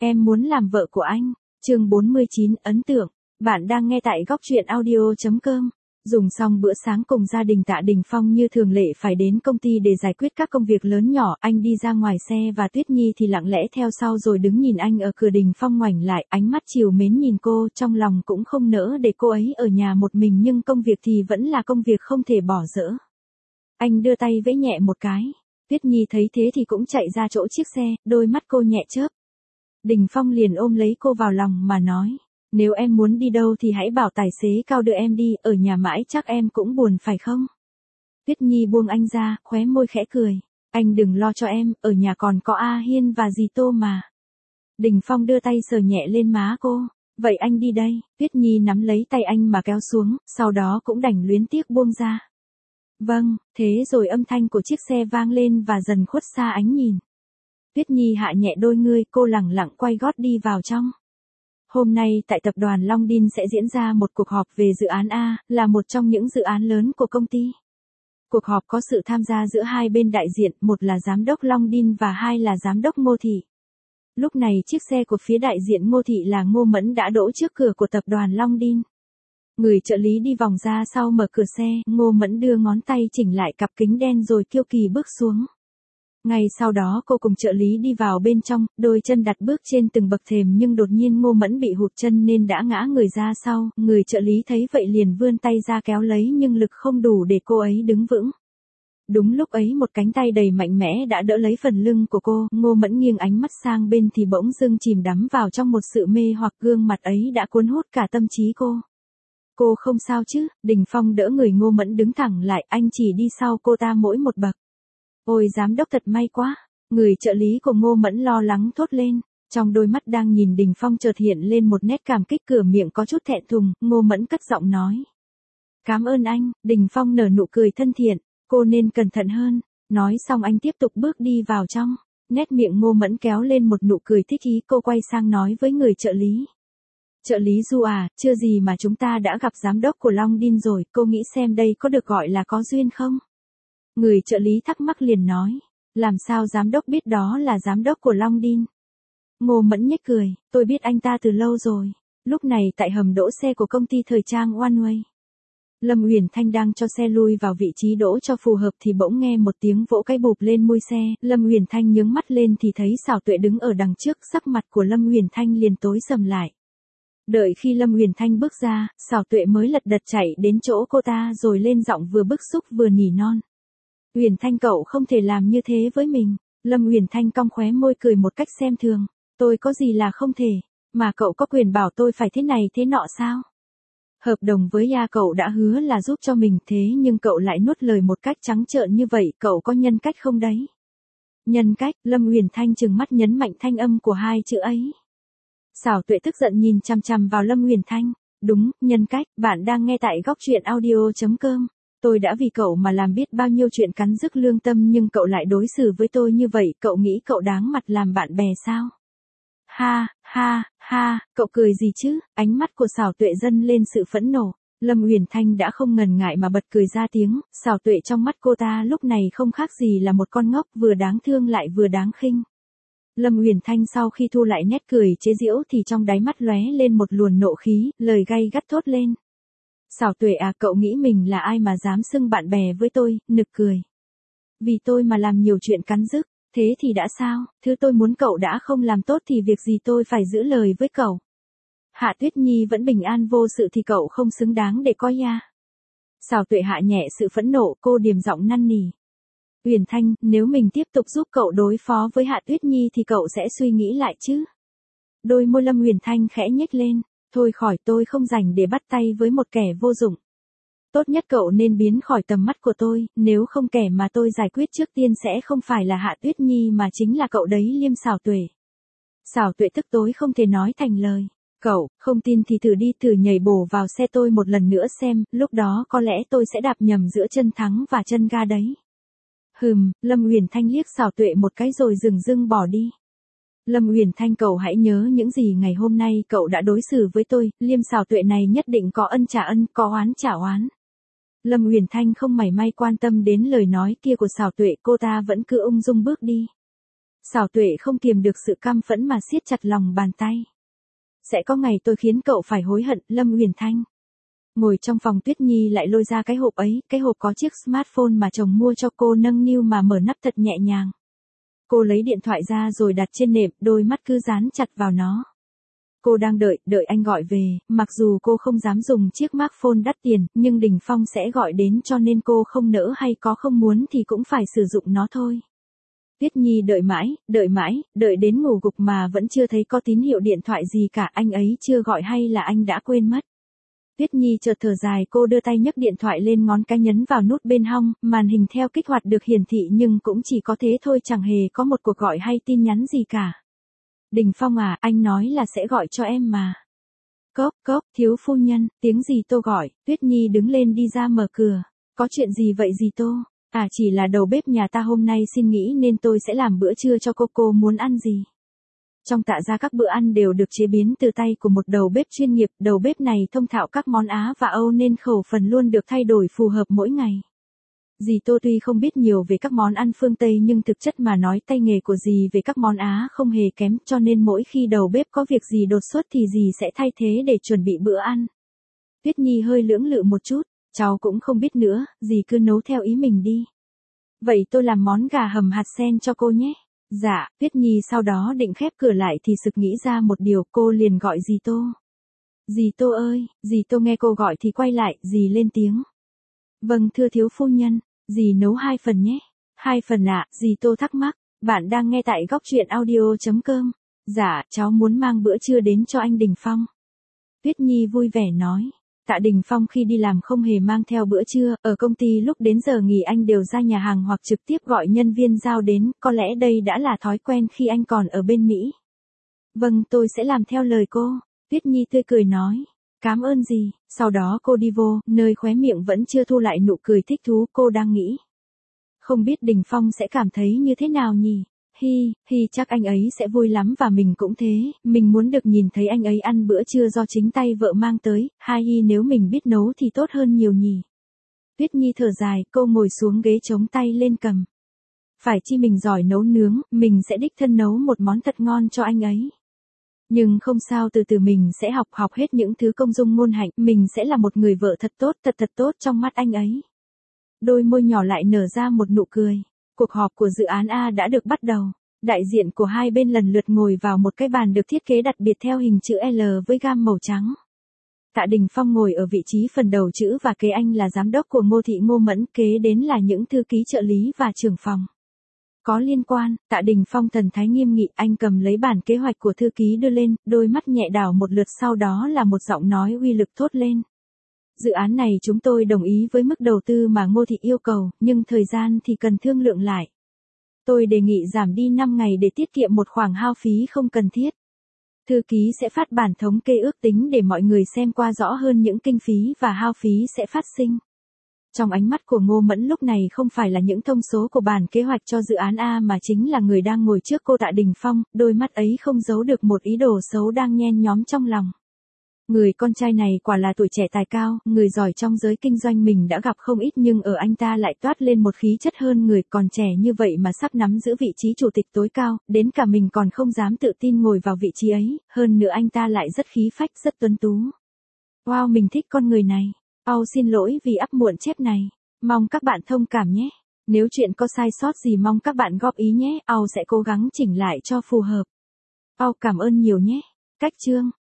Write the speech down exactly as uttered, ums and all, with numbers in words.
Em muốn làm vợ của anh. Chương bốn mươi chín ấn tượng. Bạn đang nghe tại góc truyện audio chấm com. Dùng xong bữa sáng cùng gia đình, Tạ Đình Phong như thường lệ phải đến công ty để giải quyết các công việc lớn nhỏ. Anh đi ra ngoài xe và Tuyết Nhi thì lặng lẽ theo sau rồi đứng nhìn anh ở cửa. Đình Phong ngoảnh lại, ánh mắt trìu mến nhìn cô, trong lòng cũng không nỡ để cô ấy ở nhà một mình, nhưng công việc thì vẫn là công việc không thể bỏ dỡ. Anh đưa tay vẫy nhẹ một cái. Tuyết Nhi thấy thế thì cũng chạy ra chỗ chiếc xe, đôi mắt cô nhẹ chớp. Đình Phong liền ôm lấy cô vào lòng mà nói, nếu em muốn đi đâu thì hãy bảo tài xế Cao đưa em đi, ở nhà mãi chắc em cũng buồn phải không? Tuyết Nhi buông anh ra, khóe môi khẽ cười, anh đừng lo cho em, ở nhà còn có A Hiên và dì Tô mà. Đình Phong đưa tay sờ nhẹ lên má cô, vậy anh đi đây. Tuyết Nhi nắm lấy tay anh mà kéo xuống, sau đó cũng đành luyến tiếc buông ra. Vâng, thế rồi âm thanh của chiếc xe vang lên và dần khuất xa ánh nhìn. Tuyết Nhi hạ nhẹ đôi ngươi, cô lẳng lặng quay gót đi vào trong. Hôm nay tại tập đoàn Long Đin sẽ diễn ra một cuộc họp về dự án A, là một trong những dự án lớn của công ty. Cuộc họp có sự tham gia giữa hai bên đại diện, một là giám đốc Long Đin và hai là giám đốc Ngô Thị. Lúc này chiếc xe của phía đại diện Ngô Thị là Ngô Mẫn đã đỗ trước cửa của tập đoàn Long Đin. Người trợ lý đi vòng ra sau mở cửa xe, Ngô Mẫn đưa ngón tay chỉnh lại cặp kính đen rồi kiêu kỳ bước xuống. Ngay sau đó cô cùng trợ lý đi vào bên trong, đôi chân đặt bước trên từng bậc thềm nhưng đột nhiên Ngô Mẫn bị hụt chân nên đã ngã người ra sau, người trợ lý thấy vậy liền vươn tay ra kéo lấy nhưng lực không đủ để cô ấy đứng vững. Đúng lúc ấy một cánh tay đầy mạnh mẽ đã đỡ lấy phần lưng của cô, Ngô Mẫn nghiêng ánh mắt sang bên thì bỗng dưng chìm đắm vào trong một sự mê hoặc, gương mặt ấy đã cuốn hút cả tâm trí cô. Cô không sao chứ? Đình Phong đỡ người Ngô Mẫn đứng thẳng lại, anh chỉ đi sau cô ta mỗi một bậc. Ôi giám đốc thật may quá, người trợ lý của Ngô Mẫn lo lắng thốt lên, trong đôi mắt đang nhìn Đình Phong chợt hiện lên một nét cảm kích, cửa miệng có chút thẹn thùng, Ngô Mẫn cất giọng nói. Cảm ơn anh. Đình Phong nở nụ cười thân thiện, cô nên cẩn thận hơn. Nói xong anh tiếp tục bước đi vào trong, nét miệng Ngô Mẫn kéo lên một nụ cười thích ý, cô quay sang nói với người trợ lý. Trợ lý Du à, chưa gì mà chúng ta đã gặp giám đốc của Long Đin rồi, cô nghĩ xem đây có được gọi là có duyên không? Người trợ lý thắc mắc liền nói, làm sao giám đốc biết đó là giám đốc của Long Đin? Ngô Mẫn nhếch cười, tôi biết anh ta từ lâu rồi. Lúc này tại hầm đỗ xe của công ty thời trang One Way, Lâm Uyển Thanh đang cho xe lui vào vị trí đỗ cho phù hợp thì bỗng nghe một tiếng vỗ cái bụp lên mui xe, Lâm Uyển Thanh nhướng mắt lên thì thấy Sảo Tuệ đứng ở đằng trước, sắc mặt của Lâm Uyển Thanh liền tối sầm lại. Đợi khi Lâm Uyển Thanh bước ra, Sảo Tuệ mới lật đật chạy đến chỗ cô ta rồi lên giọng vừa bức xúc vừa nỉ non. Uyển Thanh cậu không thể làm như thế với mình. Lâm Uyển Thanh cong khóe môi cười một cách xem thường. Tôi có gì là không thể, mà cậu có quyền bảo tôi phải thế này thế nọ sao? Hợp đồng với gia cậu đã hứa là giúp cho mình thế nhưng cậu lại nuốt lời một cách trắng trợn như vậy, cậu có nhân cách không đấy? Nhân cách? Lâm Uyển Thanh trừng mắt nhấn mạnh thanh âm của hai chữ ấy. Sảo Tuệ tức giận nhìn chằm chằm vào Lâm Uyển Thanh. Đúng, nhân cách. Bạn đang nghe tại góc truyện audio chấm com. Tôi đã vì cậu mà làm biết bao nhiêu chuyện cắn rứt lương tâm nhưng cậu lại đối xử với tôi như vậy, cậu nghĩ cậu đáng mặt làm bạn bè sao? Ha, ha, ha, cậu cười gì chứ? Ánh mắt của Sảo Tuệ dâng lên sự phẫn nộ. Lâm Uyển Thanh đã không ngần ngại mà bật cười ra tiếng, Sảo Tuệ trong mắt cô ta lúc này không khác gì là một con ngốc, vừa đáng thương lại vừa đáng khinh. Lâm Uyển Thanh sau khi thu lại nét cười chế giễu thì trong đáy mắt lóe lên một luồng nộ khí, lời gay gắt thốt lên. Sảo Tuệ à, cậu nghĩ mình là ai mà dám xưng bạn bè với tôi? Nực cười. Vì tôi mà làm nhiều chuyện cắn rứt, thế thì đã sao? Thứ tôi muốn cậu đã không làm tốt thì việc gì tôi phải giữ lời với cậu? Hạ Tuyết Nhi vẫn bình an vô sự thì cậu không xứng đáng để coi ya. Sảo Tuệ hạ nhẹ sự phẫn nộ, cô điềm giọng năn nỉ. Uyển Thanh, nếu mình tiếp tục giúp cậu đối phó với Hạ Tuyết Nhi thì cậu sẽ suy nghĩ lại chứ? Đôi môi Lâm Uyển Thanh khẽ nhếch lên. Thôi khỏi, tôi không rảnh để bắt tay với một kẻ vô dụng. Tốt nhất cậu nên biến khỏi tầm mắt của tôi, nếu không kẻ mà tôi giải quyết trước tiên sẽ không phải là Hạ Tuyết Nhi mà chính là cậu đấy. Liêm Sảo Tuệ. Sảo Tuệ tức tối không thể nói thành lời. Cậu, không tin thì thử đi, thử nhảy bổ vào xe tôi một lần nữa xem, lúc đó có lẽ tôi sẽ đạp nhầm giữa chân thắng và chân ga đấy. Hừm, Lâm Uyển Thanh liếc Sảo Tuệ một cái rồi dừng dưng bỏ đi. Lâm Uyển Thanh, cậu hãy nhớ những gì ngày hôm nay cậu đã đối xử với tôi, Liêm Sảo Tuệ này nhất định có ân trả ân, có oán trả oán. Lâm Uyển Thanh không mảy may quan tâm đến lời nói kia của Sảo Tuệ, cô ta vẫn cứ ung dung bước đi. Xảo Tuệ không kiềm được sự căm phẫn mà siết chặt lòng bàn tay. Sẽ có ngày tôi khiến cậu phải hối hận, Lâm Uyển Thanh. Ngồi trong phòng, Tuyết Nhi lại lôi ra cái hộp ấy, cái hộp có chiếc smartphone mà chồng mua cho cô, nâng niu mà mở nắp thật nhẹ nhàng. Cô lấy điện thoại ra rồi đặt trên nệm, đôi mắt cứ dán chặt vào nó. Cô đang đợi, đợi anh gọi về, mặc dù cô không dám dùng chiếc smartphone đắt tiền, nhưng Đình Phong sẽ gọi đến cho nên cô không nỡ hay có không muốn thì cũng phải sử dụng nó thôi. Tuyết Nhi đợi mãi, đợi mãi, đợi đến ngủ gục mà vẫn chưa thấy có tín hiệu điện thoại gì cả, anh ấy chưa gọi hay là anh đã quên mất. Tuyết Nhi chợt thở dài, cô đưa tay nhấc điện thoại lên, ngón cái nhấn vào nút bên hông, màn hình theo kích hoạt được hiển thị nhưng cũng chỉ có thế thôi, chẳng hề có một cuộc gọi hay tin nhắn gì cả. Đình Phong à, anh nói là sẽ gọi cho em mà. Cốc, cốc, thiếu phu nhân, tiếng gì Tô gọi, Tuyết Nhi đứng lên đi ra mở cửa. Có chuyện gì vậy dì Tô? À, chỉ là đầu bếp nhà ta hôm nay xin nghỉ nên tôi sẽ làm bữa trưa cho cô, cô muốn ăn gì? Trong Tạ gia các bữa ăn đều được chế biến từ tay của một đầu bếp chuyên nghiệp, đầu bếp này thông thạo các món Á và Âu nên khẩu phần luôn được thay đổi phù hợp mỗi ngày. Dì Tô tuy không biết nhiều về các món ăn phương Tây nhưng thực chất mà nói tay nghề của dì về các món Á không hề kém, cho nên mỗi khi đầu bếp có việc gì đột xuất thì dì sẽ thay thế để chuẩn bị bữa ăn. Tuyết Nhi hơi lưỡng lự một chút, cháu cũng không biết nữa, dì cứ nấu theo ý mình đi. Vậy tôi làm món gà hầm hạt sen cho cô nhé. Dạ, Tuyết Nhi sau đó định khép cửa lại thì sực nghĩ ra một điều, cô liền gọi dì Tô. Dì Tô ơi, dì Tô nghe cô gọi thì quay lại, dì lên tiếng. Vâng thưa thiếu phu nhân, dì nấu hai phần nhé. Hai phần ạ, à, dì Tô thắc mắc, bạn đang nghe tại góc truyện audio.com. Dạ, cháu muốn mang bữa trưa đến cho anh Đình Phong. Tuyết Nhi vui vẻ nói. Tạ Đình Phong khi đi làm không hề mang theo bữa trưa, ở công ty lúc đến giờ nghỉ anh đều ra nhà hàng hoặc trực tiếp gọi nhân viên giao đến, có lẽ đây đã là thói quen khi anh còn ở bên Mỹ. Vâng, tôi sẽ làm theo lời cô, Tuyết Nhi tươi cười nói. Cảm ơn dì, sau đó cô đi vô, nơi khóe miệng vẫn chưa thu lại nụ cười thích thú, cô đang nghĩ. Không biết Đình Phong sẽ cảm thấy như thế nào nhỉ? Hi, hi chắc anh ấy sẽ vui lắm và mình cũng thế, mình muốn được nhìn thấy anh ấy ăn bữa trưa do chính tay vợ mang tới, hai hi nếu mình biết nấu thì tốt hơn nhiều nhỉ. Tuyết Nhi thở dài, cô ngồi xuống ghế chống tay lên cầm. Phải chi mình giỏi nấu nướng, mình sẽ đích thân nấu một món thật ngon cho anh ấy. Nhưng không sao, từ từ mình sẽ học học hết những thứ công dung ngôn hạnh, mình sẽ là một người vợ thật tốt, thật thật tốt trong mắt anh ấy. Đôi môi nhỏ lại nở ra một nụ cười. Cuộc họp của dự án A đã được bắt đầu. Đại diện của hai bên lần lượt ngồi vào một cái bàn được thiết kế đặc biệt theo hình chữ L với gam màu trắng. Tạ Đình Phong ngồi ở vị trí phần đầu chữ và kế anh là giám đốc của Ngô Thị Ngô Mẫn, kế đến là những thư ký trợ lý và trưởng phòng. Có liên quan, Tạ Đình Phong thần thái nghiêm nghị, anh cầm lấy bản kế hoạch của thư ký đưa lên, đôi mắt nhẹ đảo một lượt, sau đó là một giọng nói uy lực thốt lên. Dự án này chúng tôi đồng ý với mức đầu tư mà Ngô Thị yêu cầu, nhưng thời gian thì cần thương lượng lại. Tôi đề nghị giảm đi năm ngày để tiết kiệm một khoản hao phí không cần thiết. Thư ký sẽ phát bản thống kê ước tính để mọi người xem qua rõ hơn những kinh phí và hao phí sẽ phát sinh. Trong ánh mắt của Ngô Mẫn lúc này không phải là những thông số của bản kế hoạch cho dự án A mà chính là người đang ngồi trước cô Tạ Đình Phong, đôi mắt ấy không giấu được một ý đồ xấu đang nhen nhóm trong lòng. Người con trai này quả là tuổi trẻ tài cao, người giỏi trong giới kinh doanh mình đã gặp không ít nhưng ở anh ta lại toát lên một khí chất hơn người, còn trẻ như vậy mà sắp nắm giữ vị trí chủ tịch tối cao, đến cả mình còn không dám tự tin ngồi vào vị trí ấy, hơn nữa anh ta lại rất khí phách, rất tuấn tú. Wow, mình thích con người này. Âu xin lỗi vì ắp muộn chép này. Mong các bạn thông cảm nhé. Nếu chuyện có sai sót gì mong các bạn góp ý nhé, Âu sẽ cố gắng chỉnh lại cho phù hợp. Âu cảm ơn nhiều nhé. Cách chương